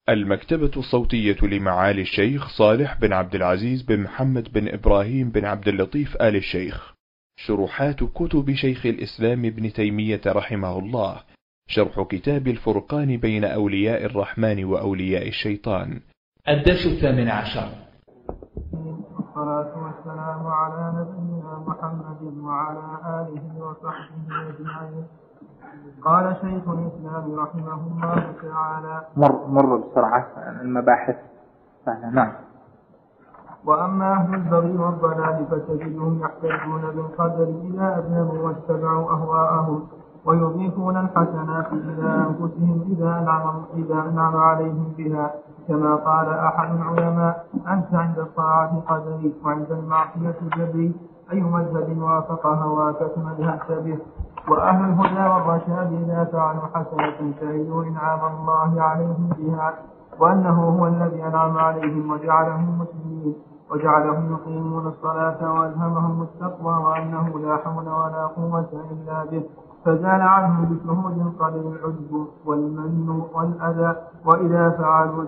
المكتبة الصوتية لمعالي الشيخ صالح بن عبد العزيز بن محمد بن إبراهيم بن عبد اللطيف آل الشيخ. شروحات كتب شيخ الإسلام ابن تيمية رحمه الله. شرح كتاب الفرقان بين أولياء الرحمن وأولياء الشيطان. الدرس 18. والصلاة والسلام على نبينا محمد وعلى آله وصحبه أجمعين. قال شيخ الإسلام رحمه الله تعالى: مر بسرعة المباحث. نعم. وأما أهل البغي والضلال فتجدهم يحتجون بالقدر إذا أذنبوا واتبعوا أهواءهم، ويضيفون الحسنات إلى أنفسهم إذا أنعم عليهم بها، كما قال أحد العلماء: أنت عند الطاعة قدري وعند المعصية جبري، أي مذهب وافق هواك تمذهبت به. وأهل الهدى والرشاد إذا فعلوا حسنة شهدوا إنعام الله عليهم بها، وأنه هو الذي أنعم عليهم وجعلهم مسلمين وجعلهم يقيمون الصلاة وألهمهم التقوى، وأنه لا حول ولا قوة إلا به، فزال عنهم بشهود القدر العجب والمن والأذى. وإذا فعلوا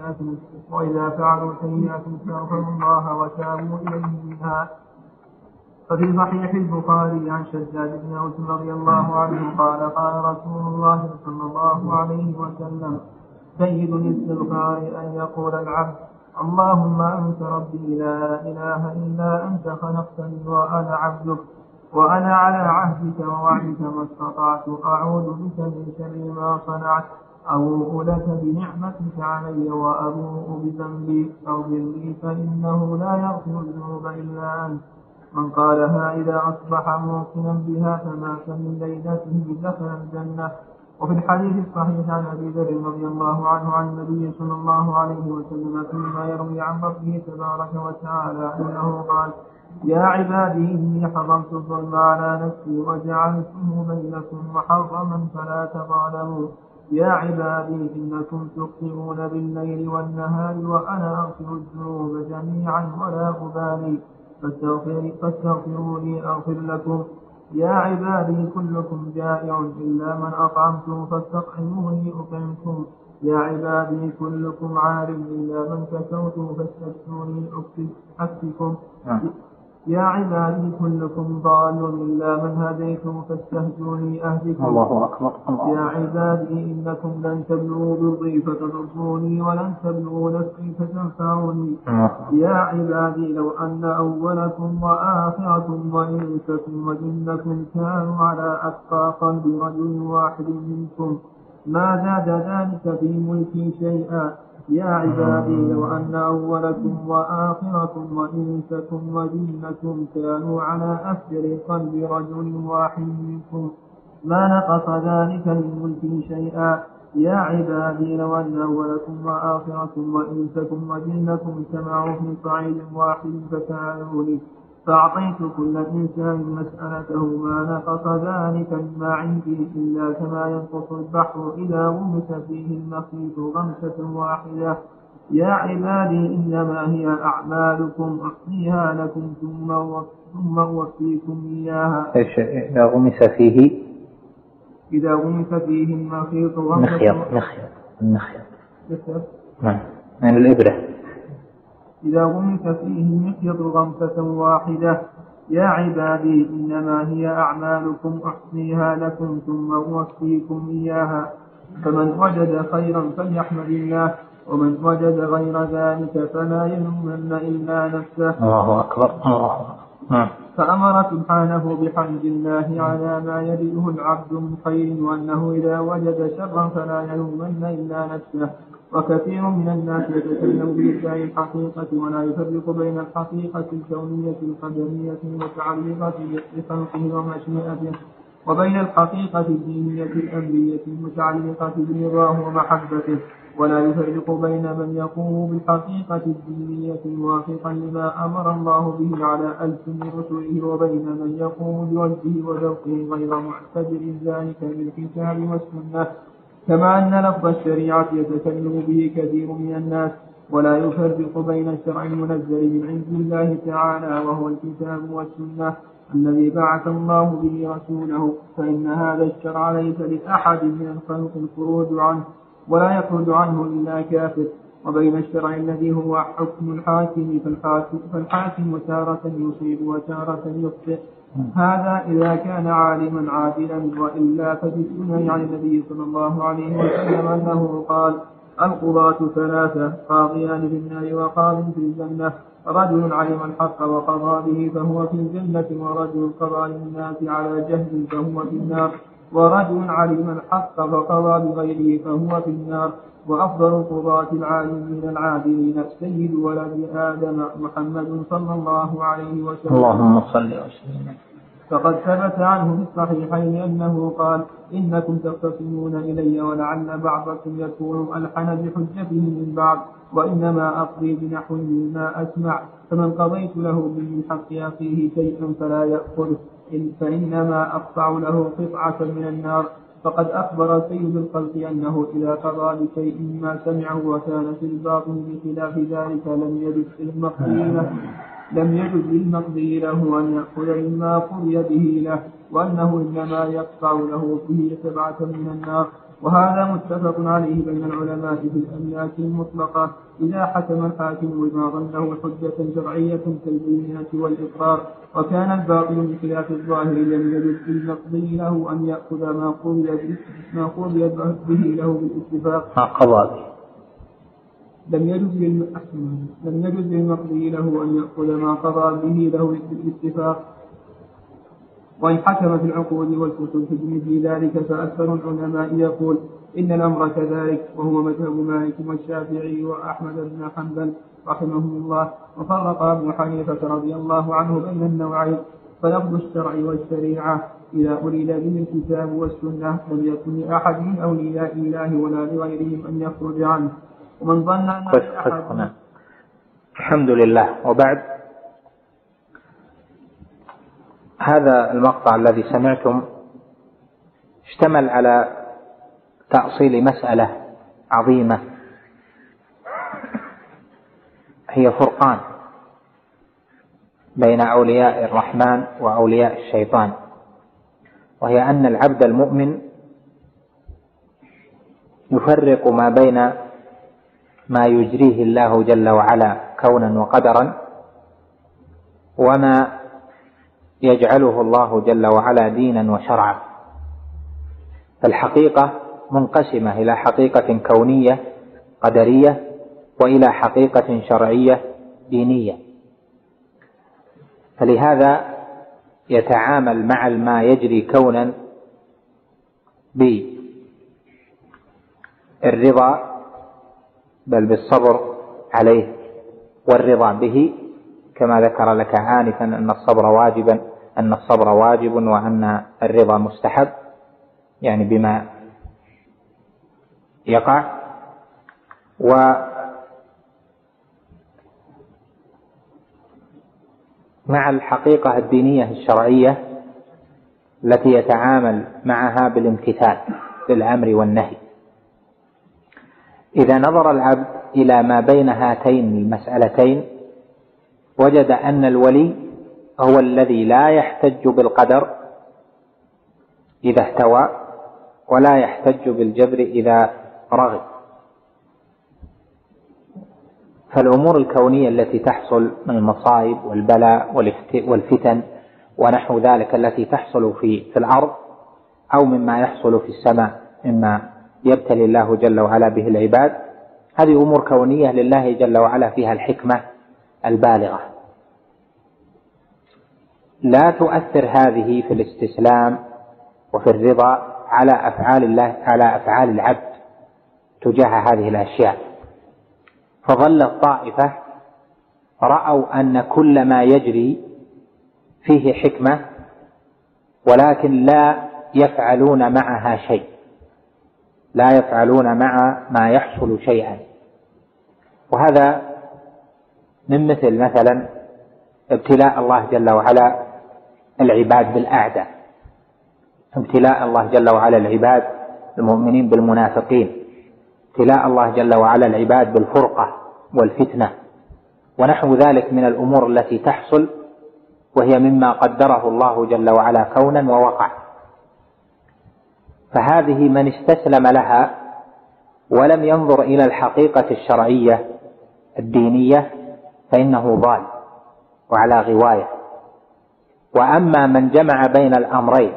سيئة استغفروا الله وتابوا إليه منها. ففي صحيح البخاري عن شداد بن أوس رضي الله عنه قال: قال رسول الله صلى الله عليه وسلم: سيد الاستغفار أن يقول العبد: اللهم أنت ربي لا إله إلا أنت، خلقتني وأنا عبدك، وأنا على عهدك ووعدك ما استطعت، أعوذ بك من شر ما صنعت، أبوء لك بنعمتك علي وأبوء بذنبي، فاغفر لي فإنه لا يغفر الذنوب إلا أنت. من قالها إذا أصبح موقنا بها فمات من ليلته دخل الجنة. وفي الحديث الصحيح عن أبي ذر رضي الله عنه عن النبي صلى الله عليه وسلم فيما يروي عن ربه تبارك وتعالى أنه قال: يا عبادي إني حرمت الظلم على نفسي وجعلته بينكم محرما فلا تظالموا. يا عبادي إنكم تخطئون بالليل والنهار وأنا أغفر الذنوب جميعا ولا أبالي، فاستغفروني أغفر لكم. يا عبادي كلكم جائع إلا من أطعمته فاستطعموني أطعمكم. يا عبادي كلكم عار إلا من كسوته فاستكسوني أكسكم. يا عبادي كلكم ضال إلا من هديته فاستهدوني أهدكم. الله أكبر. يا عبادي إنكم لن تبلغوا برضي فتضروني ولن تبلغوا نفسي فتنفعوني. يا عبادي لو أن أولكم وآخركم وإنسكم وجنكم كانوا على أتقى قلب رجل واحد منكم ما زاد ذلك في ملكي شيئا. يا عبادي لو أن أولكم وآخركم وإنسكم وجنكم كانوا على أفجر قلب رجل واحد منكم ما نقص ذلك من ملكي شيئا. يا عبادي لو أن أولكم وآخركم وإنسكم وجنكم سمعوا في صعيد واحد فسألوني فأعطيت كل إنسان مسألته ما نقص ذلك مما عندي إلا كما ينقص البحر إذا غمس فيه المخيط غمسة واحدة. يا عبادي إنما هي أعمالكم أحصيها لكم ثم أوفيكم إياها. إذا غمس فيه المخيط غمسة مخيط من الإبرة. إذا غمس فيه المخيط غمسة واحدة. يا عبادي إنما هي أعمالكم أحصيها لكم ثم أوفيكم إياها. فمن وجد خيرا فليحمد الله، ومن وجد غير ذلك فلا يلومن إلا نفسه. الله أكبر. فأمر سبحانه بحمد الله على ما يجده العبد من خير، وأنه إذا وجد شرا فلا يلومن إلا نفسه. وكثير من الناس يتكلم بإدعاء الحقيقة ولا يفرق بين الحقيقة الكونية القدرية المتعلقة بخلقه ومشيئته وبين الحقيقة الدينية الأمرية المتعلقة برضاه ومحبته، ولا يفرق بين من يقوم بالحقيقة الدينية موافقا لما أمر الله به على ألسن رسله وبين من يقوم بوجهه وذوقه غير معتبر ذلك بالكتاب والسنة. كما أن لفظ الشريعة يتكلم به كثير من الناس، ولا يفرق بين الشرع المنزل من عند الله تعالى وهو الكتاب والسنة الذي بعث الله به رسوله، فإن هذا الشرع ليس لأحد من الخلق الخروج عنه، ولا يخرج عنه إلا كافر. وبين الشرع الذي هو حكم الحاكم فالحاكم تارة يصيب وتارة يخطئ، هذا إذا كان عالما عادلا، وإلا فبالسنة عن النبي صلى الله عليه وسلم أنه قال: القضاة ثلاثة، قاضيان في النار وقاض في الجنة، رجل علم الحق وقضى به فهو في الجنة، ورجل قضى للناس على جهل فهو في النار، ورجل علم الحق فقضى بغيره فهو في النار. وأفضل القضاة العالمين العادلين سيد ولد آدم محمد صلى الله عليه وسلم. اللهم صل وسلم. فقد ثبت عنه في الصحيحين أنه قال: إنكم تختصمون إلي ولعل بعضكم يكون ألحن بحجته من بعض، وإنما أقضي بنحو مما أسمع، فمن قضيت له من حق أخيه شيئا فلا يأخذه، فإنما أقطع له قطعة من النار. فقد أخبر سيد الخلق أنه إذا قضى بشيء ما سمعه وكان في الباطن بخلاف ذلك لم يجد للمقضي له أن يأخذ مما قضي به له، وأنه إنما يقطع له به 7 من النار. وهذا متفق عليه بين العلماء في الأملاك المطلقة إذا حكم الحاكم بما ظنه حجة شرعية كالبينة والإقرار، وكان الباطل من خلاف الظاهر لم يجد للمقضي له أن يأخذ ما قضي به له بالاتفاق. لم يجد للمقضي له أن يأخذ ما قضى به له بالاتفاق. وإن حكم في العقود والكتب في ذلك فأكثر العلماء يقول إن الأمر كذلك، وهو مذهب مالك والشافعي وأحمد بن حنبل رحمهم الله. وفرق ابن حنيفة رضي الله عنه بين النوعين، فلفظ الشرع والشريعة إذا أريد به الكتاب والسنة لم يكن لأحد من أولياء الله ولا لغيرهم أن يخرج عنه. ومن ظن أن أحد الحمد لله. وبعد، هذا المقطع الذي سمعتم اشتمل على تأصيل مسألة عظيمة هي فرقان بين أولياء الرحمن وأولياء الشيطان، وهي أن العبد المؤمن يفرق ما بين ما يجريه الله جل وعلا كونا وقدرا وما يجعله الله جل وعلا دينا وشرعا. فالحقيقة منقسمة إلى حقيقة كونية قدرية وإلى حقيقة شرعية دينية، فلهذا يتعامل مع ما يجري كونا بالرضا بل بالصبر عليه والرضا به، كما ذكر لك آنفا أن الصبر واجب وأن الرضا مستحب، يعني بما يقع. ومع الحقيقة الدينية الشرعية التي يتعامل معها بالامتثال للأمر والنهي. إذا نظر العبد إلى ما بين هاتين المسألتين وجد أن الولي هو الذي لا يحتج بالقدر إذا احتوى ولا يحتج بالجبر إذا رغب. فالأمور الكونية التي تحصل من المصائب والبلاء والفتن ونحو ذلك التي تحصل في الأرض أو مما يحصل في السماء مما يبتلي الله جل وعلا به العباد، هذه أمور كونية لله جل وعلا فيها الحكمة البالغة، لا تؤثر هذه في الاستسلام وفي الرضا على أفعال الله، على أفعال العبد تجاه هذه الأشياء. فظل الطائفة رأوا أن كل ما يجري فيه حكمة ولكن لا يفعلون معها شيء، لا يفعلون مع ما يحصل شيئا. وهذا من مثلا ابتلاء الله جل وعلا العباد بالأعداء، ابتلاء الله جل وعلا العباد المؤمنين بالمنافقين، ابتلاء الله جل وعلا العباد بالفرقة والفتنة ونحو ذلك من الأمور التي تحصل، وهي مما قدره الله جل وعلا كونا ووقع. فهذه من استسلم لها ولم ينظر إلى الحقيقة الشرعية الدينية فإنه ضال وعلى غواية. وأما من جمع بين الأمرين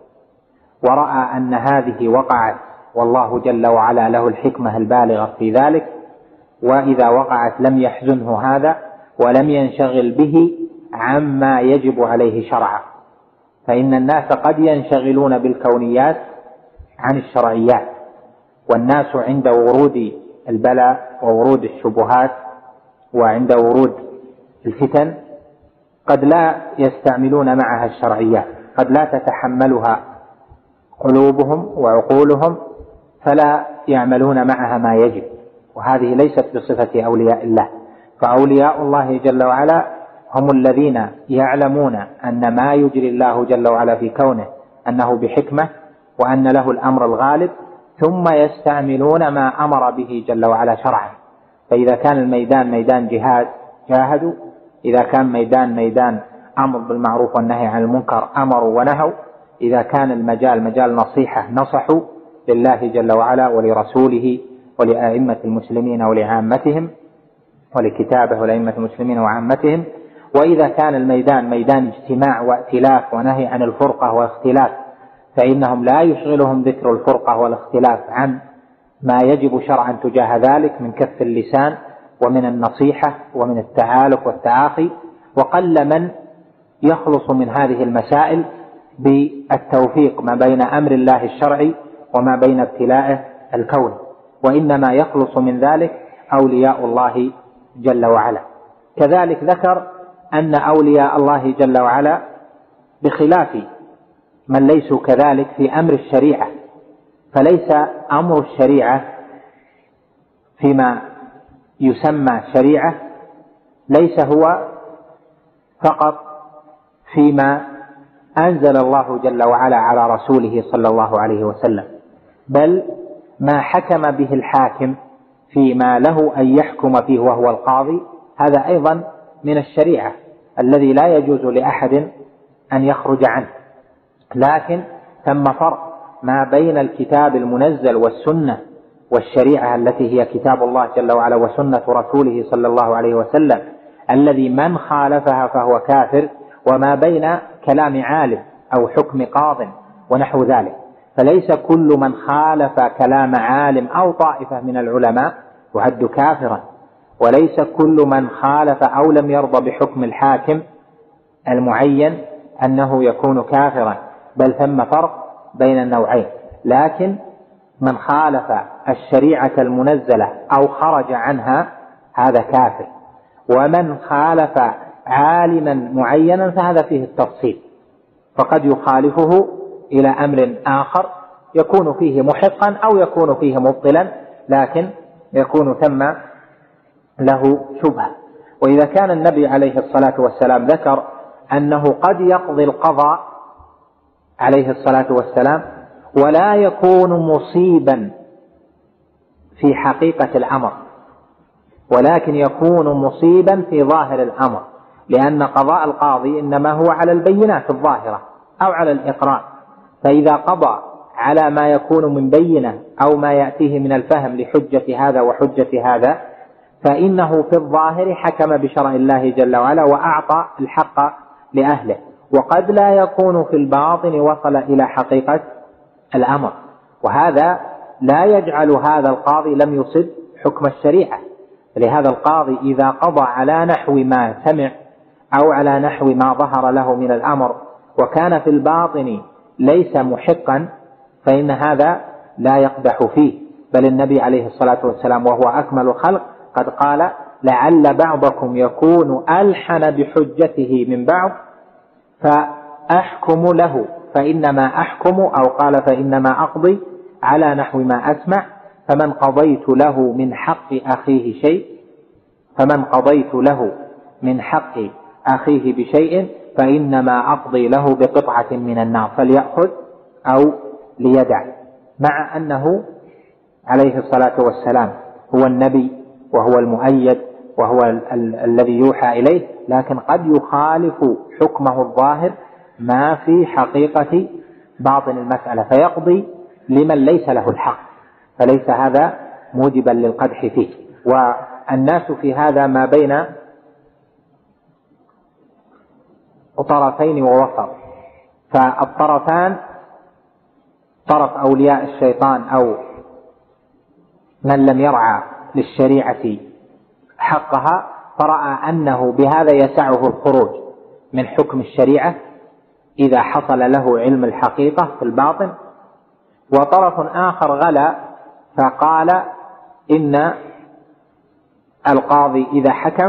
ورأى أن هذه وقعت والله جل وعلا له الحكمة البالغة في ذلك، وإذا وقعت لم يحزنه هذا ولم ينشغل به عما يجب عليه شرعا، فإن الناس قد ينشغلون بالكونيات عن الشرعيات، والناس عند ورود البلاء وورود الشبهات وعند ورود الفتن قد لا يستعملون معها الشرعيات، قد لا تتحملها قلوبهم وعقولهم فلا يعملون معها ما يجب، وهذه ليست بصفة أولياء الله. فأولياء الله جل وعلا هم الذين يعلمون أن ما يجري الله جل وعلا في كونه أنه بحكمة وأن له الأمر الغالب، ثم يستعملون ما أمر به جل وعلا شرعا. فإذا كان الميدان ميدان جهاد جاهدوا، إذا كان ميدان أمر بالمعروف والنهي عن المنكر أمروا ونهوا، إذا كان المجال مجال نصيحة نصحوا لله جل وعلا ولرسوله ولأئمة المسلمين ولعامتهم ولكتابه ولأئمة المسلمين وعامتهم. وإذا كان الميدان ميدان اجتماع وائتلاف ونهي عن الفرقة واختلاف فإنهم لا يشغلهم ذكر الفرقة والاختلاف عن ما يجب شرعا تجاه ذلك من كف اللسان ومن النصيحة ومن التعالف والتعاقي. وقل من يخلص من هذه المسائل بالتوفيق ما بين أمر الله الشرعي وما بين ابتلاءه الكوني، وإنما يخلص من ذلك أولياء الله جل وعلا. كذلك ذكر أن أولياء الله جل وعلا بخلاف من ليسوا كذلك في أمر الشريعة، فليس أمر الشريعة فيما يسمى شريعة ليس هو فقط فيما أنزل الله جل وعلا على رسوله صلى الله عليه وسلم، بل ما حكم به الحاكم فيما له أن يحكم فيه وهو القاضي، هذا أيضا من الشريعة الذي لا يجوز لأحد أن يخرج عنه. لكن ثم فرق ما بين الكتاب المنزل والسنة والشريعة التي هي كتاب الله جل وعلا وسنة رسوله صلى الله عليه وسلم الذي من خالفها فهو كافر، وما بين كلام عالم أو حكم قاض ونحو ذلك. فليس كل من خالف كلام عالم أو طائفة من العلماء يعد كافرا، وليس كل من خالف أو لم يرضى بحكم الحاكم المعين أنه يكون كافرا، بل ثم فرق بين النوعين. لكن من خالف الشريعة المنزلة أو خرج عنها هذا كافر، ومن خالف عالما معينا فهذا فيه التفصيل، فقد يخالفه إلى أمر آخر يكون فيه محقا أو يكون فيه مبطلا، لكن يكون ثم له شبهة. وإذا كان النبي عليه الصلاة والسلام ذكر أنه قد يقضي القضاء عليه الصلاة والسلام ولا يكون مصيبا في حقيقة الأمر، ولكن يكون مصيبا في ظاهر الأمر، لأن قضاء القاضي إنما هو على البينات الظاهرة أو على الإقرار، فإذا قضى على ما يكون من بينة أو ما يأتيه من الفهم لحجة هذا وحجة هذا فإنه في الظاهر حكم بشرع الله جل وعلا وأعطى الحق لأهله، وقد لا يكون في الباطن وصل إلى حقيقة الأمر، وهذا لا يجعل هذا القاضي لم يصب حكم الشريعة. لهذا القاضي إذا قضى على نحو ما سمع أو على نحو ما ظهر له من الأمر وكان في الباطن ليس محقا فإن هذا لا يقدح فيه، بل النبي عليه الصلاة والسلام وهو أكمل الخلق قد قال لعل بعضكم يكون ألحن بحجته من بعض فأحكم له فإنما أحكم، أو قال فإنما أقضي على نحو ما أسمع، فمن قضيت له من حق أخيه شيء بشيء فإنما أقضي له بقطعة من النار فليأخذ أو ليدع. مع أنه عليه الصلاة والسلام هو النبي وهو المؤيد وهو الذي يوحى إليه، لكن قد يخالف حكمه الظاهر ما في حقيقة باطن المسألة فيقضي لمن ليس له الحق، فليس هذا موجبا للقدح فيه. والناس في هذا ما بين طرفين ووسط، فالطرفان طرف أولياء الشيطان أو من لم يرعى للشريعة حقها، فرأى أنه بهذا يسعه الخروج من حكم الشريعة إذا حصل له علم الحقيقة في الباطن. وطرف آخر غلا فقال إن القاضي إذا حكم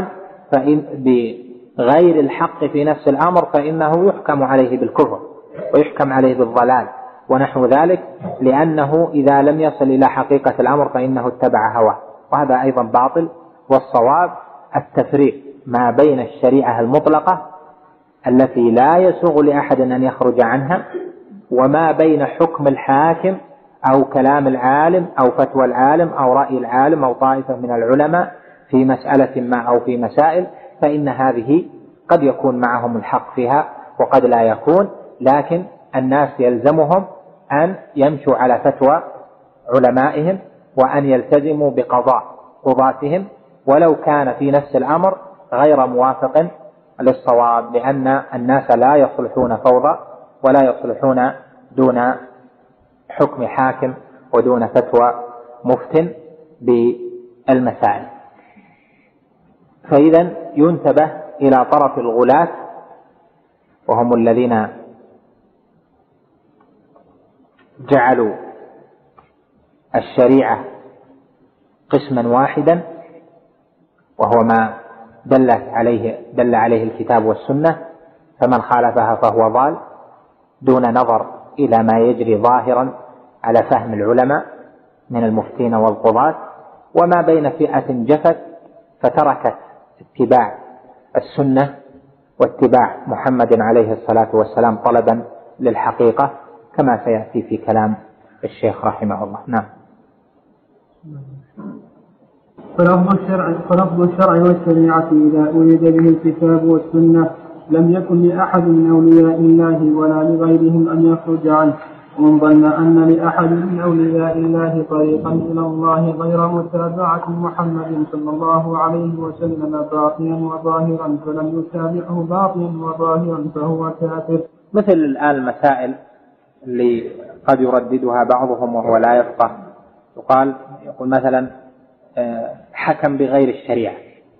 بغير الحق في نفس الأمر فإنه يحكم عليه بالكفر ويحكم عليه بالضلال ونحو ذلك، لأنه إذا لم يصل إلى حقيقة الأمر فإنه اتبع هواه، وهذا أيضا باطل. والصواب التفريق ما بين الشريعة المطلقة التي لا يسوغ لأحد أن يخرج عنها، وما بين حكم الحاكم أو كلام العالم أو فتوى العالم أو رأي العالم أو طائفة من العلماء في مسألة ما أو في مسائل، فإن هذه قد يكون معهم الحق فيها وقد لا يكون، لكن الناس يلزمهم أن يمشوا على فتوى علمائهم وأن يلتزموا بقضاء قضاتهم ولو كان في نفس الأمر غير موافق للصواب، لأن الناس لا يصلحون فوضى ولا يصلحون دون حكم حاكم ودون فتوى مفتن بالمسائل. فإذا ينتبه إلى طرف الغلاة، وهم الذين جعلوا الشريعة قسما واحدا، وهو ما دل عليه الكتاب والسنة، فمن خالفها فهو ضال، دون نظر إلى ما يجري ظاهرا على فهم العلماء من المفتين والقضاة، وما بين فئة جفت فتركت اتباع السنة واتباع محمد عليه الصلاة والسلام طلبا للحقيقة، كما سيأتي في كلام الشيخ رحمه الله. نعم. فلفظ الشرع والشريعة إذا أريد به الكتاب والسنة لم يكن لأحد من أولياء الله ولا لغيرهم أن يخرج عنه، ومن ظن أن لأحد من أولياء الله طريقا إلى الله غير متابعة محمد صلى الله عليه وسلم باطنا وظاهرا فلم يتابعه باطنا وظاهرا فهو كافر. مثل الآن المسائل اللي قد يرددها بعضهم وهو لا يفقه، يقول مثلا حكم بغير الشريعة،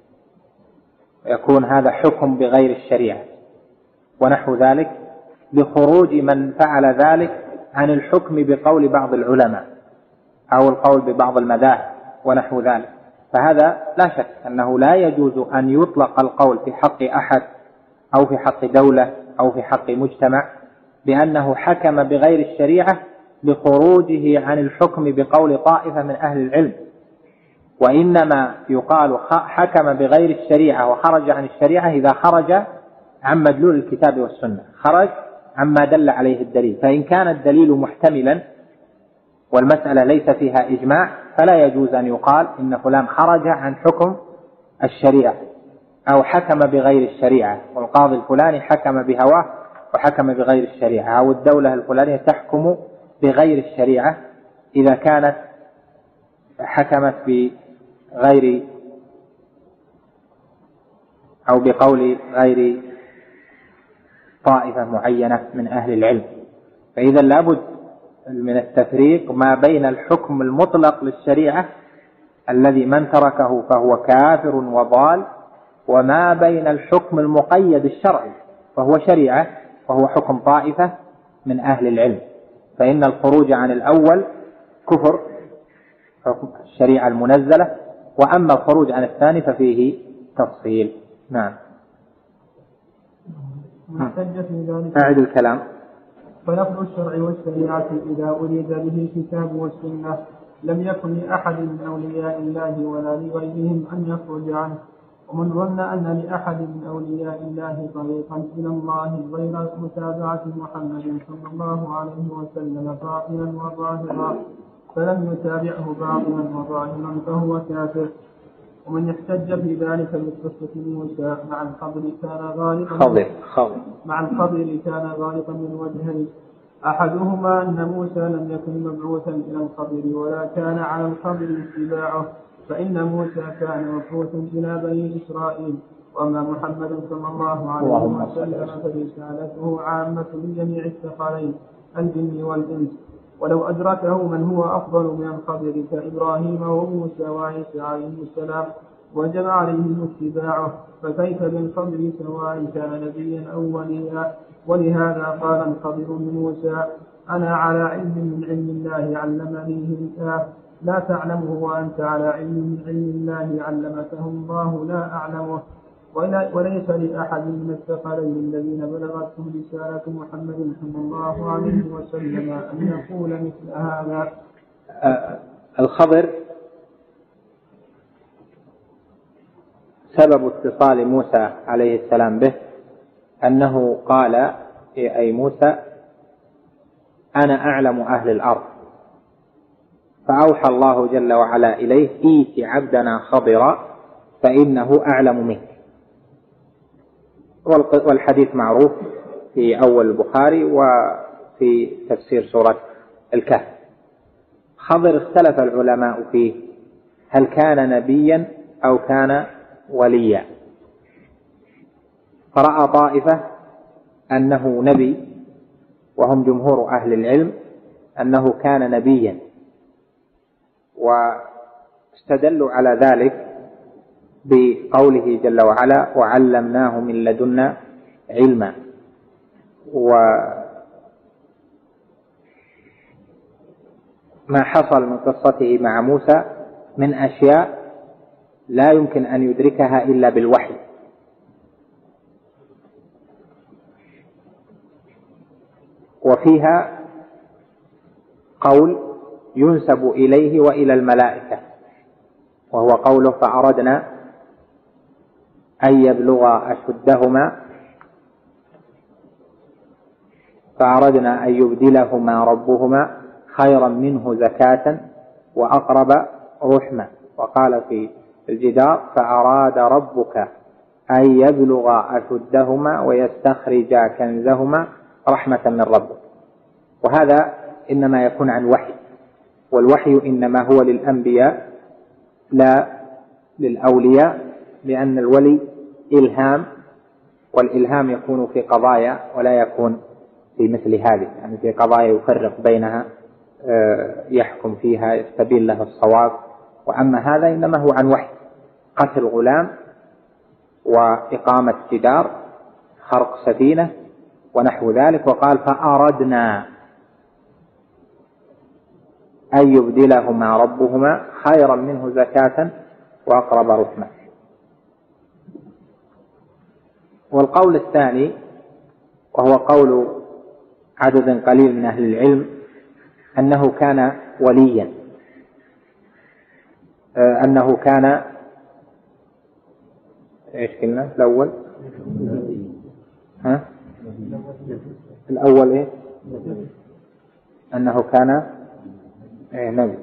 يكون هذا حكم بغير الشريعة ونحو ذلك، لخروج من فعل ذلك عن الحكم بقول بعض العلماء أو القول ببعض المذاهب ونحو ذلك. فهذا لا شك أنه لا يجوز أن يطلق القول في حق أحد أو في حق دولة أو في حق مجتمع بأنه حكم بغير الشريعة لخروجه عن الحكم بقول طائفة من أهل العلم، وإنما يقال حكم بغير الشريعة وخرج عن الشريعة إذا خرج عن مدلول الكتاب والسنة، خرج عما دل عليه الدليل. فإن كان الدليل محتملا والمسألة ليس فيها إجماع فلا يجوز أن يقال إن فلان خرج عن حكم الشريعة أو حكم بغير الشريعة، والقاضي الفلاني حكم بهواه وحكم بغير الشريعة، أو الدولة الفلانية تحكم بغير الشريعة إذا كانت حكمت بغير أو بقول غير طائفة معينة من أهل العلم. فإذا لابد من التفريق ما بين الحكم المطلق للشريعة الذي من تركه فهو كافر وضال، وما بين الحكم المقيد الشرعي فهو شريعة وهو حكم طائفة من أهل العلم. فإن الخروج عن الأول كفر، حكم الشريعة المنزلة، وأما الخروج عن الثاني ففيه تفصيل. نعم. أعد الكلام. فلفظ الشرع والشريعة إذا أريد به الكتاب والسنة لم يكن لأحد من أولياء الله ولا لغيرهم أن يخرج عنه، ومن ظن أن لأحد من أولياء الله طريقا إلى الله غير متابعة محمد صلى الله عليه وسلم باطلا وظاهرا فلم يتابعه باطلا وظاهرا فهو كافر. ومن يحتج في ذلك بقصة موسى مع الخضر كان غالبا من وجهين، أحدهما أن موسى لم يكن مبعوثا إلى الخضر ولا كان على الخضر اتباعه، فإن موسى كان مبعوثا إلى بني إسرائيل، وأما محمد صلى الله عليه وسلم فرسالته عامة لجميع الثقلين الجن والإنس، ولو أدركه من هو أفضل من الخضر كإبراهيم وموسى وعيسى عليهم السلام وجب عليهم اتباعه، فكيف بالخضر سواء كان نبيا أو وليا. ولهذا قال الخضر لموسى: أنا على علم من علم الله علمنيه الله لا تعلمه، وأنت على علم من علم الله علمته الله لا أعلمه. وليس لأحد من الثقلين الذين بلغتهم رسالة محمد صلى الله عليه وسلم أن يقول مثل هذا. الخضر سبب اتصال موسى عليه السلام به أنه قال أي موسى: أنا أعلم أهل الأرض، فأوحى الله جل وعلا إليه: إيت عبدنا خضرا فإنه أعلم منك. والحديث معروف في أول البخاري وفي تفسير سورة الكهف. خضر اختلف العلماء فيه هل كان نبيا أو كان وليا، فرأى طائفة أنه نبي وهم جمهور أهل العلم أنه كان نبيا، واستدلوا على ذلك بقوله جل وعلا: وعلمناه من لدنا علما. وما حصل من قصته مع موسى من أشياء لا يمكن أن يدركها إلا بالوحي، وفيها قول ينسب إليه وإلى الملائكة، وهو قوله: فأردنا أن يبلغا أشدهما فأردنا أن يبدلهما ربهما خيرا منه زكاة وأقرب رحمة. وقال في الجدار: فأراد ربك أن يبلغا أشدهما ويستخرجا كنزهما رحمة من ربك. وهذا إنما يكون عن وحي، والوحي إنما هو للأنبياء لا للأولياء، لأن الولي إلهام، والإلهام يكون في قضايا ولا يكون في مثل هذه، يعني في قضايا يفرق بينها يحكم فيها يستبين له الصواب. وأما هذا إنما هو عن وحي: قتل غلام وإقامة جدار، خرق سفينة ونحو ذلك. وقال: فأردنا أن يبدلهما ربهما خيرا منه زكاة وأقرب رحمة. والقول الثاني وهو قول عدد قليل من أهل العلم أنه كان وليا، أنه كان إيش قلنا الأول؟ الأول إيه؟ أنه كان نبي.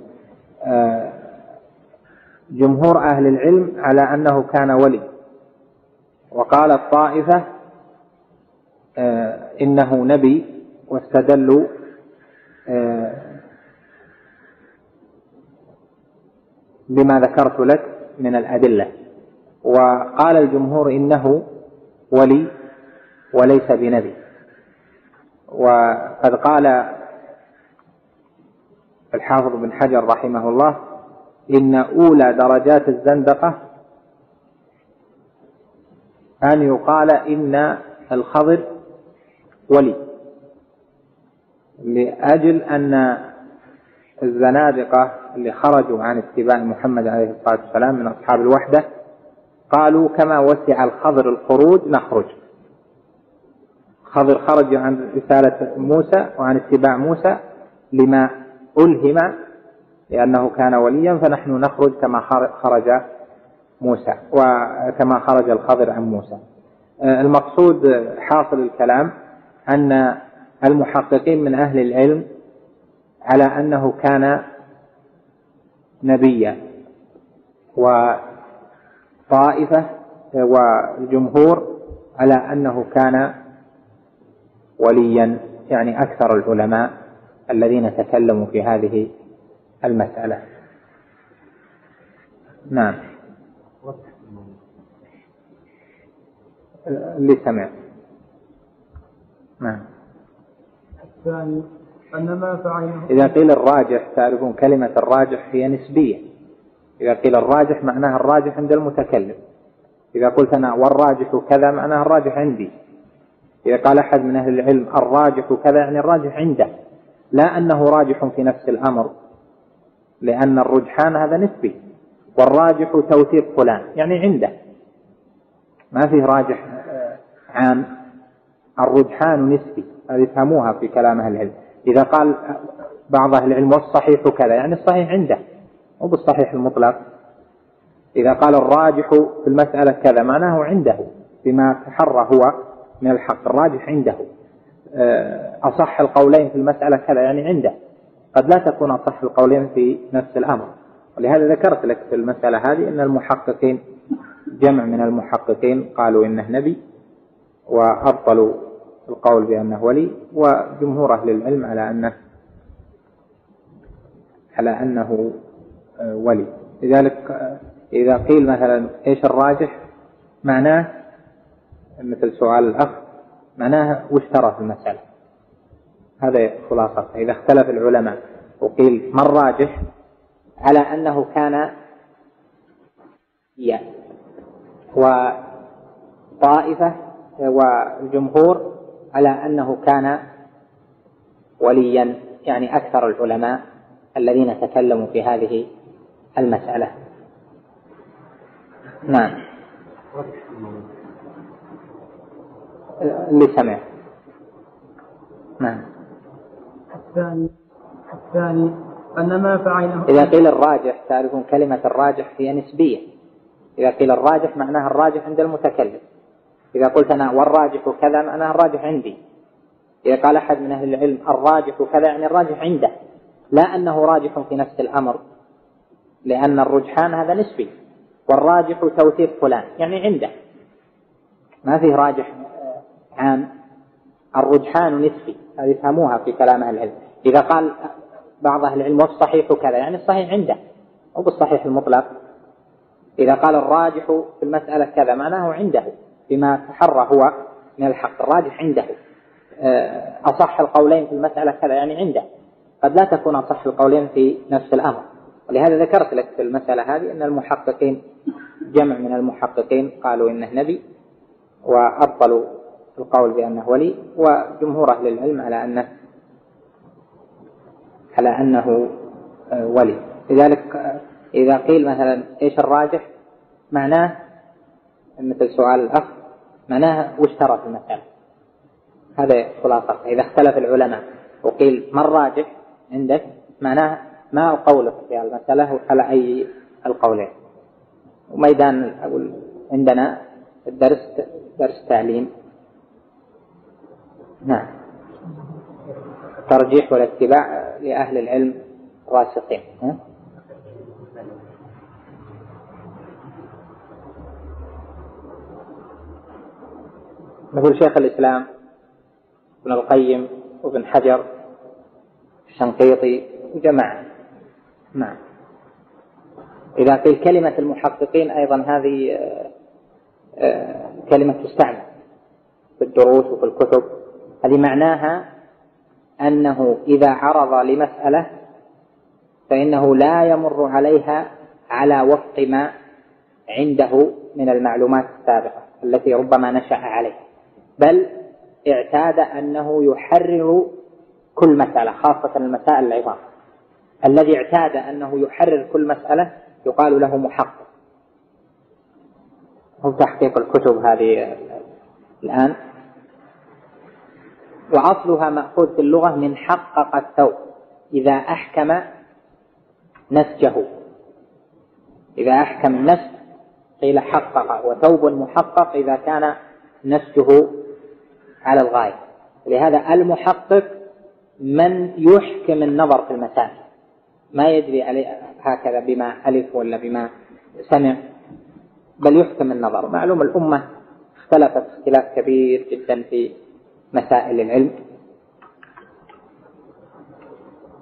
جمهور أهل العلم على أنه كان ولي، وقال الطائفة إنه نبي، واستدلوا بما ذكرت لك من الأدلة. وقال الجمهور إنه ولي وليس بنبي. وقد قال الحافظ بن حجر رحمه الله: إن أولى درجات الزندقة أن يقال إن الخضر ولي، لأجل أن الزنادقة اللي خرجوا عن اتباع محمد عليه الصلاة والسلام من أصحاب الوحدة قالوا: كما وسع الخضر الخروج نخرج. خضر خرج عن رسالة موسى وعن اتباع موسى لما ألهم لأنه كان وليا، فنحن نخرج كما خرج موسى وكما خرج الخضر عن موسى. المقصود حاصل الكلام أن المحققين من أهل العلم على أنه كان نبيا، وطائفة والجمهور على أنه كان وليا. يعني أكثر العلماء الذين تكلموا في هذه المسألة. نعم. اللي سمع. نعم. الثاني أن ما فعله. إذا قيل الراجح، تعرفون كلمة الراجح هي نسبية. إذا قيل الراجح معناها الراجح عند المتكلم. إذا قلت أنا والراجح كذا معناها الراجح عندي. إذا قال أحد من أهل العلم الراجح كذا يعني الراجح عنده، لا أنه راجح في نفس الأمر، لأن الرجحان هذا نسبي، والراجح توثيق فلان يعني عنده، ما فيه راجح عام. الرجحان نسبي، هذه يفهموها في كلام أهل العلم. إذا قال بعض أهل العلم والصحيح كذا يعني الصحيح عنده، مو بالصحيح المطلق. إذا قال الراجح في المسألة كذا معناه عنده بما تحرى هو من الحق، الراجح عنده. أصح القولين في المسألة كذا يعني عنده، قد لا تكون أصح القولين في نفس الأمر. ولهذا ذكرت لك في المسألة هذه أن المحققين جمع من المحققين قالوا إنه نبي وأبطلوا القول بأنه ولي، وجمهور أهل العلم على أنه ولي. لذلك إذا قيل مثلا إيش الراجح معناه مثل سؤال الأخ معناه وش ترى في المسألة، هذا خلاصة. إذا اختلف العلماء وقيل ما الراجح على أنه كان وطائفة والجمهور على أنه كان وليا، يعني أكثر العلماء الذين تكلموا في هذه المسألة. نعم. اللي سمع. نعم. الثاني أن ما فعله. إذا قيل الراجح، تعرفون كلمة الراجح هي نسبية. إذا قيل الراجح معناها الراجح عند المتكلم. إذا قلت أنا والراجح كذا معناها الراجح عندي. إذا قال أحد من أهل العلم الراجح كذا يعني الراجح عنده، لا أنه راجح في نفس الأمر، لأن الرجحان هذا نسبي، والراجح توثيق فلان يعني عنده، ما فيه راجح عام. الرجحان نسبي، هذه يفهموها في كلام أهل العلم. إذا قال بعض أهل العلم والصحيح كذا يعني الصحيح عنده، أو بالصحيح المطلق. إذا قال الراجح في المسألة كذا معناه عنده بما تحرى هو من الحق، الراجح عنده. أصح القولين في المسألة كذا يعني عنده، قد لا تكون أصح القولين في نفس الأمر. ولهذا ذكرت لك في المسألة هذه أن المحققين جمع من المحققين قالوا إنه نبي وأبطلوا القول بأنه ولي، وجمهور أهل العلم على أنه ولي. لذلك إذا قيل مثلا إيش الراجح معناه مثل سؤال الأخ معناه وش ترى في المسألة، هذا خلاصة. إذا اختلف العلماء وقيل ما الراجح عندك معناه ما قولك في المسألة على أي القولين. وميدان عندنا الدرس درس تعليم. نعم. ترجيح والاتباع لأهل العلم راسخين. مثل شيخ الإسلام ابن القيم وابن حجر الشنقيطي وجماعة. نعم. إذا قيل كلمة المحققين أيضا هذه كلمة تستعمل في الدروس وفي الكتب، هذه معناها أنه إذا عرض لمسألة فإنه لا يمر عليها على وفق ما عنده من المعلومات السابقة التي ربما نشأ عليه، بل اعتاد أنه يحرر كل مسألة، خاصة المسائل العظام. الذي اعتاد أنه يحرر كل مسألة يقال له محقق. هو تحقيق الكتب هذه الآن، وأصلها مأخوذ في اللغة من حقق الثوب إذا أحكم نسجه. إذا أحكم النسج قيل حقق، وثوب محقق إذا كان نسجه على الغاية. لهذا المحقق من يحكم النظر في المسائل، ما يدري عليه هكذا بما ألف ولا بما سمع، بل يحكم النظر. معلوم الأمة اختلفت اختلاف كبير جدا في مسائل العلم،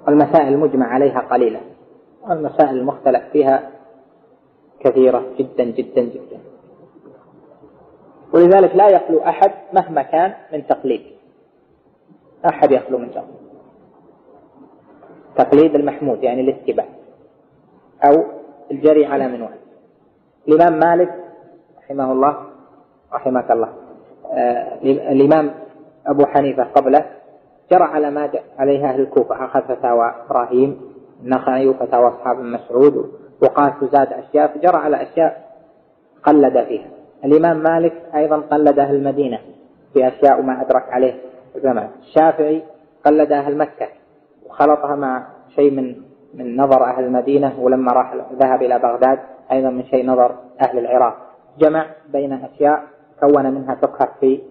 والمسائل المجمع عليها قليلة، والمسائل المختلف فيها كثيرة جدا جدا جدا. ولذلك لا يخلو أحد مهما كان من تقليد، أحد يخلو من تقليد المحمود يعني الاتباع أو الجري على منوال. الإمام مالك رحمه الله رحمك الله، الإمام أبو حنيفة قبله جرى على ما عليها أهل الكوفة، أخذ فتاوى إبراهيم النخعي وفتاوى أصحاب مسعود وقاس وزاد أشياء، فجرى على أشياء قلد فيها. الإمام مالك أيضا قلد أهل المدينة في أشياء وما أدرك عليه الزمان. الشافعي قلد أهل مكة وخلطها مع شيء من نظر أهل المدينة، ولما ذهب إلى بغداد أيضا من شيء نظر أهل العراق، جمع بين أشياء كون منها فقه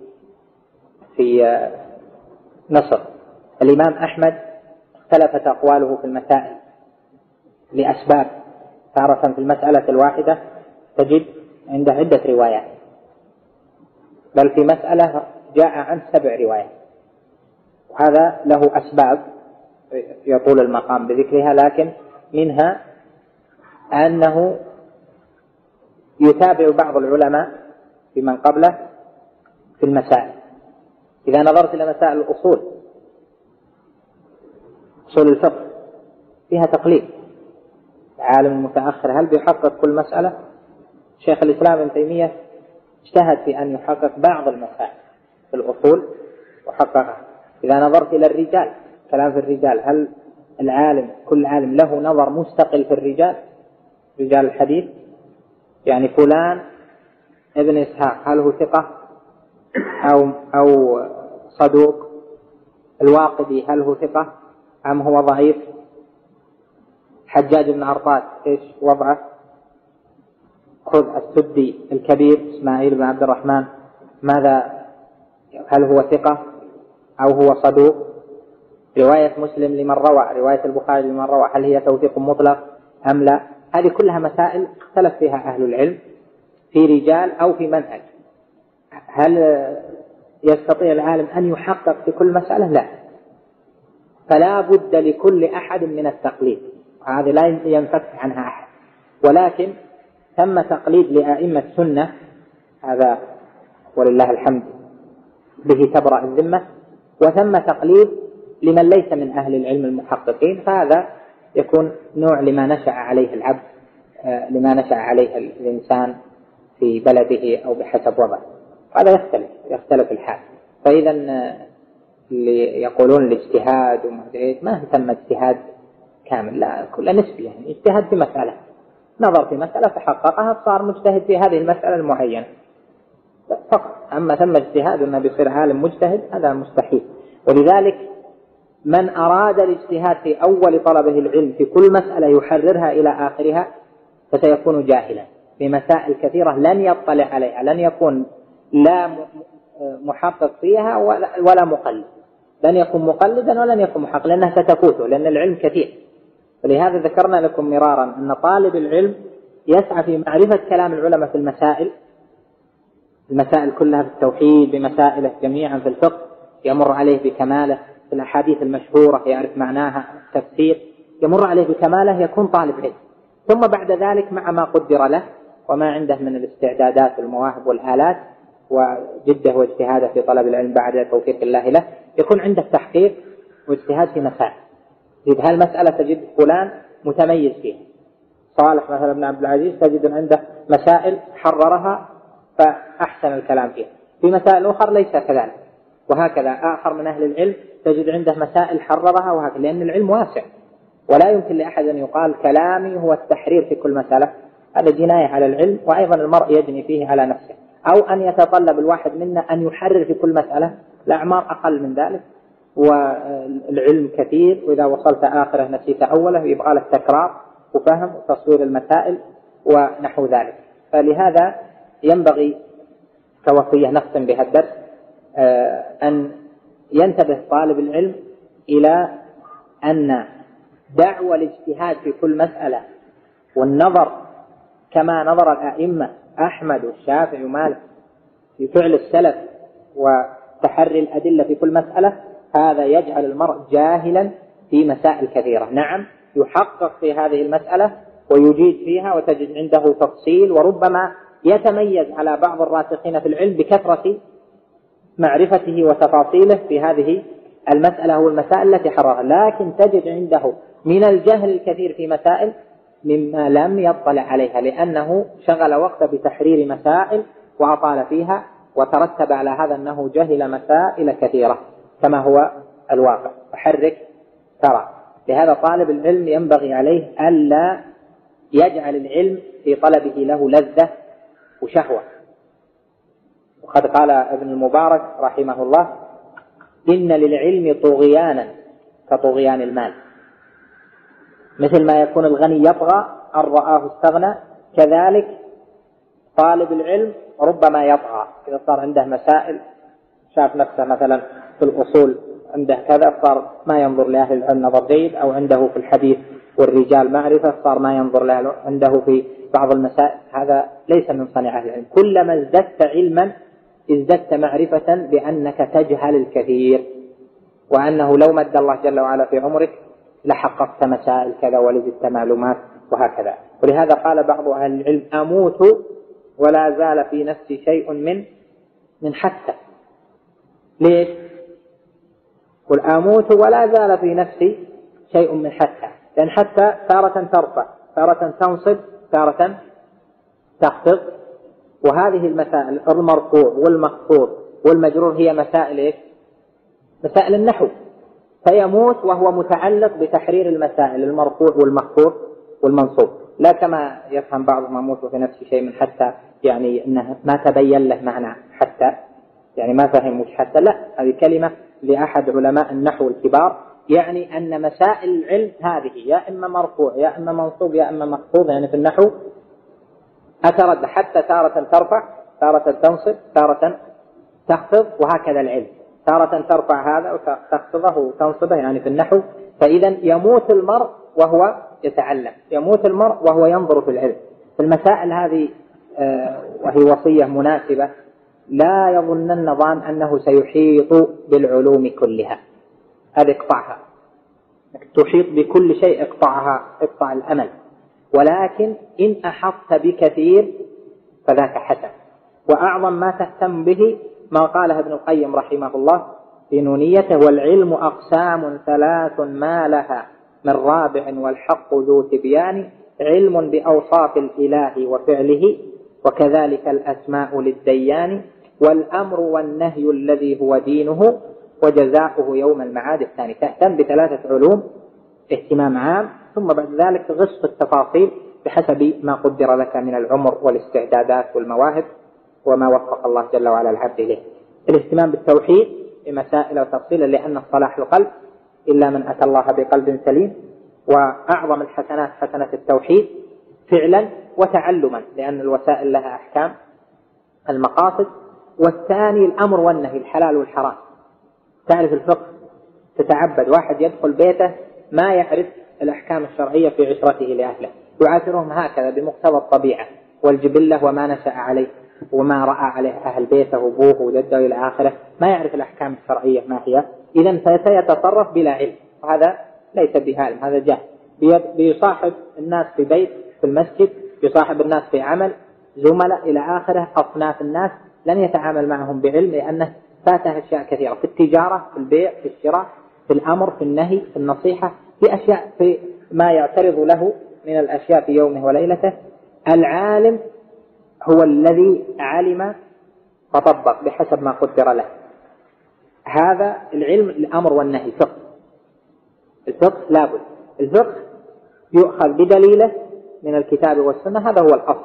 في مصر. الإمام أحمد اختلفت أقواله في المسائل لأسباب، تارة في المسألة الواحدة تجد عنده عدة روايات، بل في مسألة جاء عن 7 روايات، وهذا له أسباب يطول المقام بذكرها، لكن منها أنه يتابع بعض العلماء بمن قبله في المسائل. إذا نظرت إلى مسائل الأصول، أصول الفقه فيها تقليد، العالم المتأخر هل بيحقق كل مسألة؟ شيخ الإسلام ابن تيمية اجتهد في أن يحقق بعض المسائل في الأصول وحققها. إذا نظرت إلى الرجال، كلام في الرجال، هل العالم كل عالم له نظر مستقل في الرجال، رجال الحديث؟ يعني فلان ابن إسحاق هل هو ثقة أو صدوق؟ الواقدي هل هو ثقة أم هو ضعيف؟ حجاج بن عرفات إيش وضعه؟ خذ السدي الكبير إسماعيل بن عبد الرحمن، ماذا، هل هو ثقة أو هو صدوق؟ رواية مسلم لمن روى، رواية البخاري لمن روى، هل هي توثيق مطلق أم لا؟ هذه كلها مسائل اختلف فيها أهل العلم في رجال أو في منهج. هل يستطيع العالم أن يحقق في كل مسألة؟ لا، فلا بد لكل أحد من التقليد، هذه لا ينفك عنها أحد. ولكن ثم تقليد لأئمة السنة، هذا ولله الحمد به تبرأ الذمة، وثم تقليد لمن ليس من أهل العلم المحققين، فهذا يكون نوع لما نشأ عليه العبد، لما نشأ عليه الإنسان في بلده أو بحسب وضعه. هذا يختلف الحال. فإذا اللي يقولون الاجتهاد ما ثم اجتهاد كامل، لا، كل نسبي، يعني اجتهاد في مسألة، نظر في مسألة فحققها فصار مجتهد في هذه المسألة المعينة فقط. أما ثم اجتهاد أنه بيصير عالم مجتهد، هذا مستحيل. ولذلك من أراد الاجتهاد في أول طلبه العلم في كل مسألة يحررها إلى آخرها فسيكون جاهلا في مسائل كثيرة لن يطلع عليها، لن يكون لا محقق فيها ولا مقلد، لن يكون مقلدا ولن يكون محقق، لأنها ستفوته، لأن العلم كثير. ولهذا ذكرنا لكم مرارا أن طالب العلم يسعى في معرفة كلام العلماء في المسائل كلها، في التوحيد بمسائله جميعا، في الفقه يمر عليه بكماله، في الأحاديث المشهورة يعرف معناها، التفسير يمر عليه بكماله، يكون طالب علم. ثم بعد ذلك مع ما قدر له وما عنده من الاستعدادات والمواهب والآلات وجده واجتهاده في طلب العلم بعد توفيق الله له، يكون عنده تحقيق واجتهاد في مسائل. إذا هالمسألة تجد فلان متميز فيها، صالح مثلا بن عبد العزيز تجد عنده مسائل حررها فأحسن الكلام فيها، في مسائل أخرى ليس كذلك، وهكذا آخر من أهل العلم تجد عنده مسائل حررها، وهكذا، لأن العلم واسع ولا يمكن لأحد أن يقال كلامي هو التحرير في كل مسألة، هذا جناية على العلم، وأيضا المرء يجني فيه على نفسه. أو أن يتطلب الواحد منا أن يحرر في كل مسألة، الأعمار أقل من ذلك والعلم كثير، وإذا وصلت آخره نسيت أوله، يبغى لك تكرار وفهم وتصوير المسائل ونحو ذلك. فلهذا ينبغي كوصية نختم بها الدرس أن ينتبه طالب العلم إلى أن دعوى الاجتهاد في كل مسألة والنظر كما نظر الأئمة أحمد والشافعي ومالك في فعل السلف وتحري الأدلة في كل مسألة، هذا يجعل المرء جاهلا في مسائل كثيرة. نعم يحقق في هذه المسألة ويجيد فيها وتجد عنده تفصيل، وربما يتميز على بعض الراسخين في العلم بكثرة معرفته وتفاصيله في هذه المسألة والمسائل التي حررها، لكن تجد عنده من الجهل الكثير في مسائل مما لم يطلع عليها، لأنه شغل وقته بتحرير مسائل وأطال فيها، وترتب على هذا أنه جهل مسائل كثيرة كما هو الواقع. فحرك ترى. لهذا طالب العلم ينبغي عليه ألا يجعل العلم في طلبه له لذة وشهوة. وقد قال ابن المبارك رحمه الله: إن للعلم طغيانا كطغيان المال، مثل ما يكون الغني يطغى أن رآه استغنى، كذلك طالب العلم ربما يطغى إذا صار عنده مسائل، شاف نفسه مثلا في الأصول عنده كذا، صار ما ينظر لأهل العلم نظر جيد، أو عنده في الحديث والرجال معرفة، صار ما ينظر له عنده في بعض المسائل. هذا ليس من صنيع أهل العلم. كلما ازددت علما ازددت معرفة بأنك تجهل الكثير، وأنه لو مد الله جل وعلا في عمرك لحققت مسائل كذا ولزدت معلومات وهكذا. ولهذا قال بعض أهل العلم: أموت ولا زال في نفسي شيء من حتى. ليش؟ قل أموت ولا زال في نفسي شيء من حتى، لأن حتى تارة ترفع، تارة تنصب، تارة تخفض. وهذه المسائل المرفوع والمخفوض والمجرور هي مسائل إيش؟ مسائل النحو. فيموت وهو متعلق بتحرير المسائل المرفوع والمخفوض والمنصوب، لا كما يفهم بعضهم أموت في نفس شيء من حتى، يعني أنه ما تبين له معنى حتى، يعني ما فهم وش حتى. لا، هذه كلمة لأحد علماء النحو الكبار، يعني أن مسائل العلم هذه يا إما مرفوع يا إما منصوب يا إما مخفوض، يعني في النحو أترد حتى تارة ترفع، تارة تنصب، تارة تخفض، وهكذا العلم تارة ترفع هذا وتخفضه وتنصبه، يعني في النحو. فإذا يموت المرء وهو يتعلم، يموت المرء وهو ينظر في العلم. في المسائل هذه وهي وصية مناسبة، لا يظنن ظان أنه سيحيط بالعلوم كلها، هذا اقطعها، تحيط بكل شيء اقطعها، اقطع الأمل. ولكن إن أحطت بكثير فذاك حسن. وأعظم ما تهتم به ما قاله ابن القيم رحمه الله في نونيته: والعلم أقسام ثلاث ما لها من رابع والحق ذو تبيان، علم بأوصاف الإله وفعله وكذلك الأسماء للديان، والأمر والنهي الذي هو دينه وجزاؤه يوم المعاد الثاني. تهتم بثلاثة علوم اهتمام عام، ثم بعد ذلك غص التفاصيل بحسب ما قدر لك من العمر والاستعدادات والمواهب وما وفق الله جل وعلا العبد له. الاهتمام بالتوحيد بمسائل وتفصيلا، لأن صلاح القلب إلا من أتى الله بقلب سليم. وأعظم الحسنات حسنة التوحيد فعلا وتعلما، لأن الوسائل لها أحكام المقاصد. والثاني الأمر والنهي، الحلال والحرام، تعرف الفقه، تتعبد. واحد يدخل بيته ما يعرف الأحكام الشرعية في عشرته لأهله، يعاشرهم هكذا بمقتضى الطبيعة والجبلة وما نشأ عليه وما رأى عليه أهل بيته وأبوه وجده إلى آخره، ما يعرف الأحكام الشرعية ما هي، إذن فسيتصرف بلا علم، وهذا ليس بهالم، هذا جهل. بيصاحب الناس في بيت، في المسجد، بيصاحب الناس في عمل، زملاء إلى آخره، أصناف الناس، لن يتعامل معهم بعلم، لأنه فاته أشياء كثيرة في التجارة، في البيع، في الشراء، في الأمر، في النهي، في النصيحة، في أشياء، في ما يعترض له من الأشياء في يومه وليلته. العالم هو الذي علم فطبق بحسب ما قدر له. هذا العلم، الأمر والنهي، فقه. الفقه لابد، الفقه يؤخذ بدليله من الكتاب والسنة، هذا هو الأصل،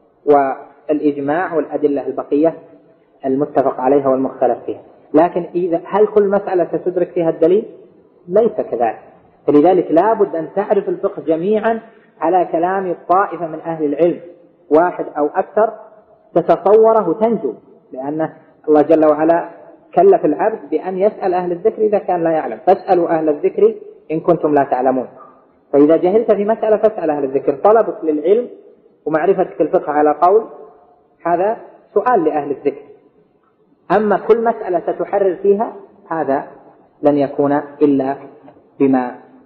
والإجماع والأدلة البقية المتفق عليها والمختلف فيها. لكن هل كل مسألة ستدرك فيها الدليل؟ ليس كذلك. فلذلك لابد أن تعرف الفقه جميعا على كلام الطائفة من أهل العلم، واحد أو أكثر، تتصوره تنجو، لأن الله جل وعلا كلف العبد بأن يسأل أهل الذكر إذا كان لا يعلم، فاسألوا أهل الذكر إن كنتم لا تعلمون. فإذا جهلت في مسألة فاسأل أهل الذكر. طلبك للعلم ومعرفتك الفقه على قول، هذا سؤال لأهل الذكر. أما كل مسألة ستحرر فيها، هذا لن يكون إلا بما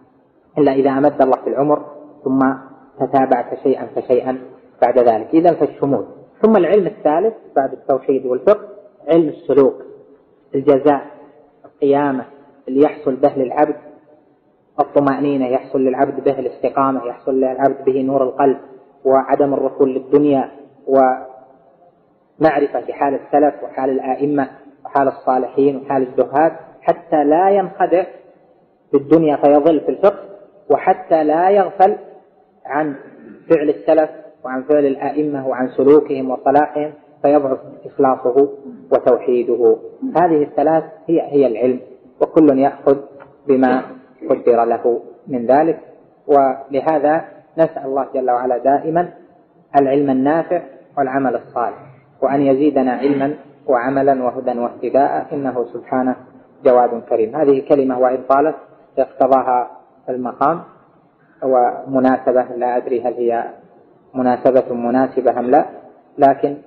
إلا إذا أمد الله في العمر ثم تتابعت شيئا فشيئا بعد ذلك. إذن فالشمول. ثم العلم الثالث بعد التوحيد والفقه علم السلوك، الجزاء، القيامة اللي يحصل به للعبد، الطمأنينة يحصل للعبد به الاستقامة، يحصل للعبد به نور القلب وعدم الركون للدنيا، ومعرفة بحال السلف وحال الآئمة وحال الصالحين وحال الزهاد، حتى لا ينخدع في الدنيا فيضل في الفقه، وحتى لا يغفل عن فعل السلف وعن فعل الآئمة وعن سلوكهم وصلاحهم فيضعف إخلاصه وتوحيده. هذه الثلاث هي العلم، وكل يأخذ بما قدر له من ذلك. ولهذا نسأل الله جل وعلا دائما العلم النافع والعمل الصالح، وأن يزيدنا علما وعملا وهدى واهتداء، إنه سبحانه جواد كريم. هذه كلمة وإن طالت اقتضاها المقام ومناسبة، لا أدري هل هي مناسبة مناسبة أم لا، لكن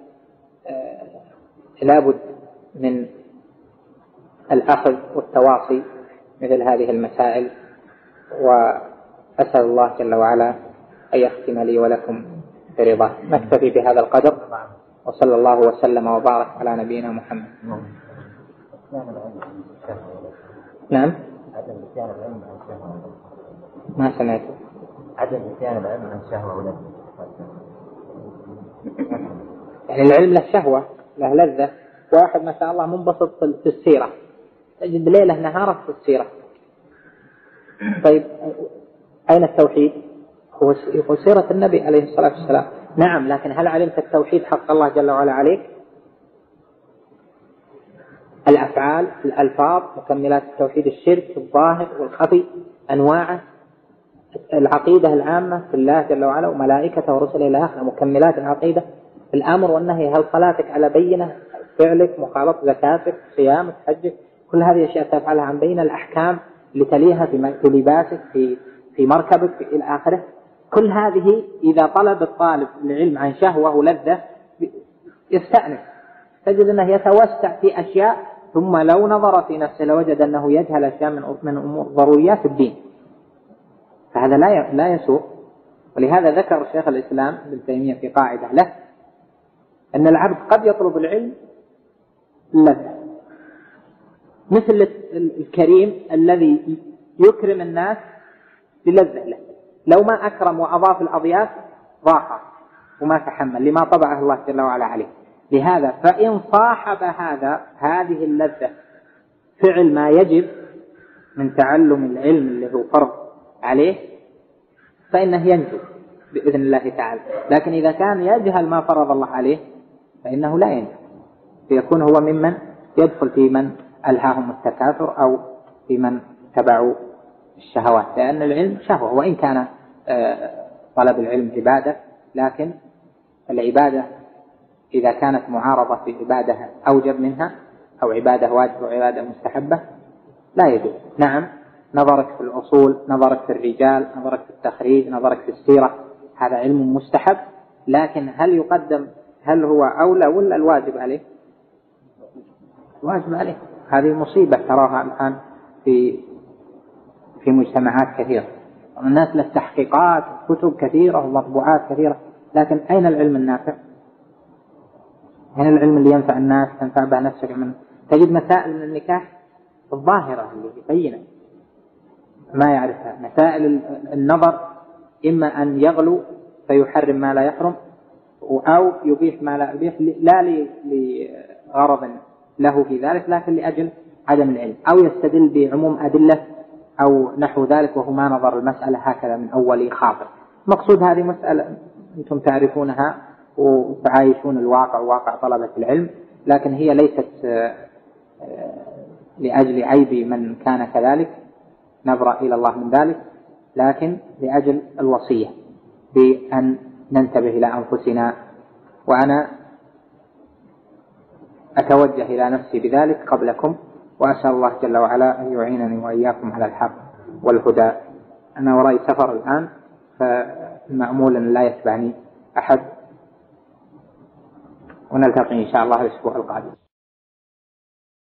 لابد من الأخذ والتواصي مثل هذه المسائل. وأسأل الله جل وعلا أن يختم لي ولكم برضاه. نكتفي بهذا القدر، وصلى الله وسلم وبارك على نبينا محمد. نعم. ما سمعت. عدم إتيان العلم عن شهوة ولذة. يعني العلم له شهوة له لذة. واحد ما شاء الله منبسط في السيرة، تجد ليلة نهارا في السيرة. طيب أين التوحيد؟ هو سيرة النبي عليه الصلاة والسلام. نعم، لكن هل علمت التوحيد حق الله جل وعلا عليك؟ الأفعال، الألفاظ، مكملات التوحيد، الشرك الظاهر والخفي، أنواعه، العقيدة العامة في الله جل وعلا وملائكته ورسله إلى آخره، مكملات العقيدة، الأمر والنهي، هل صلاتك على بينة، فعلك، مخالطة زكاتك، صيامك، حجك، كل هذه أشياء تفعلها عن بينة، الأحكام اللي تليها في لباسك، في مركبك إلى آخره. كل هذه إذا طلب الطالب العلم عن شهوة ولذة يستأنف، تجد أنه يتوسع في أشياء، ثم لو نظر في نفسه لوجد أنه يجهل أشياء من أمور ضروريات الدين، فهذا لا يسوء. ولهذا ذكر شيخ الإسلام ابن تيمية في قاعدة له أن العبد قد يطلب العلم لذة، مثل الكريم الذي يكرم الناس بلذة له، لو ما أكرم وأضاف الأضياف ضاق وما تحمل لما طبعه الله جل وعلا عليه. لهذا فإن صاحب هذه اللذة فعل ما يجب من تعلم العلم اللي هو فرض عليه فإنه ينجو بإذن الله تعالى. لكن إذا كان يجهل ما فرض الله عليه فإنه لا ينجو، فيكون هو ممن يدخل في من ألهاهم التكاثر أو في من تبعوا الشهوات، لأن العلم شهوة، وإن كان طلب العلم عبادة، لكن العبادة إذا كانت معارضة في عبادة أوجب منها أو عبادة واجب وعبادة مستحبة لا يجوز. نعم، نظرك في الأصول، نظرك في الرجال، نظرك في التخريج، نظرك في السيرة، هذا علم مستحب، لكن هل يقدم، هل هو أولى ولا الواجب عليه؟ الواجب عليه. هذه مصيبة تراها الآن في مجتمعات كثيرة، الناس له تحقيقات، كتب كثيرة ومطبوعات كثيرة، لكن أين العلم النافع؟ أين العلم اللي ينفع الناس، تنفع به نفسك منه؟ تجد مسائل من النكاح الظاهرة اللي بينة ما يعرفها، مسائل النظر إما أن يغلو فيحرم ما لا يحرم، أو يبيح ما لا يبيح، لا لغرض له في ذلك لكن لأجل عدم العلم، أو يستدل بعموم أدلة أو نحو ذلك وهو ما نظر المسألة هكذا من أول خاطر. مقصود هذه مسألة أنتم تعرفونها وتعايشون الواقع، واقع طلبة العلم، لكن هي ليست لأجل عيب من كان كذلك، نبرأ إلى الله من ذلك، لكن لأجل الوصية بأن ننتبه إلى أنفسنا. وأنا أتوجه إلى نفسي بذلك قبلكم، وأسأل الله جل وعلا أن يعينني وإياكم على الحق والهدى. أنا وراي سفر الآن، فمأمول لا يتبعني أحد، ونلتقي إن شاء الله الأسبوع القادم.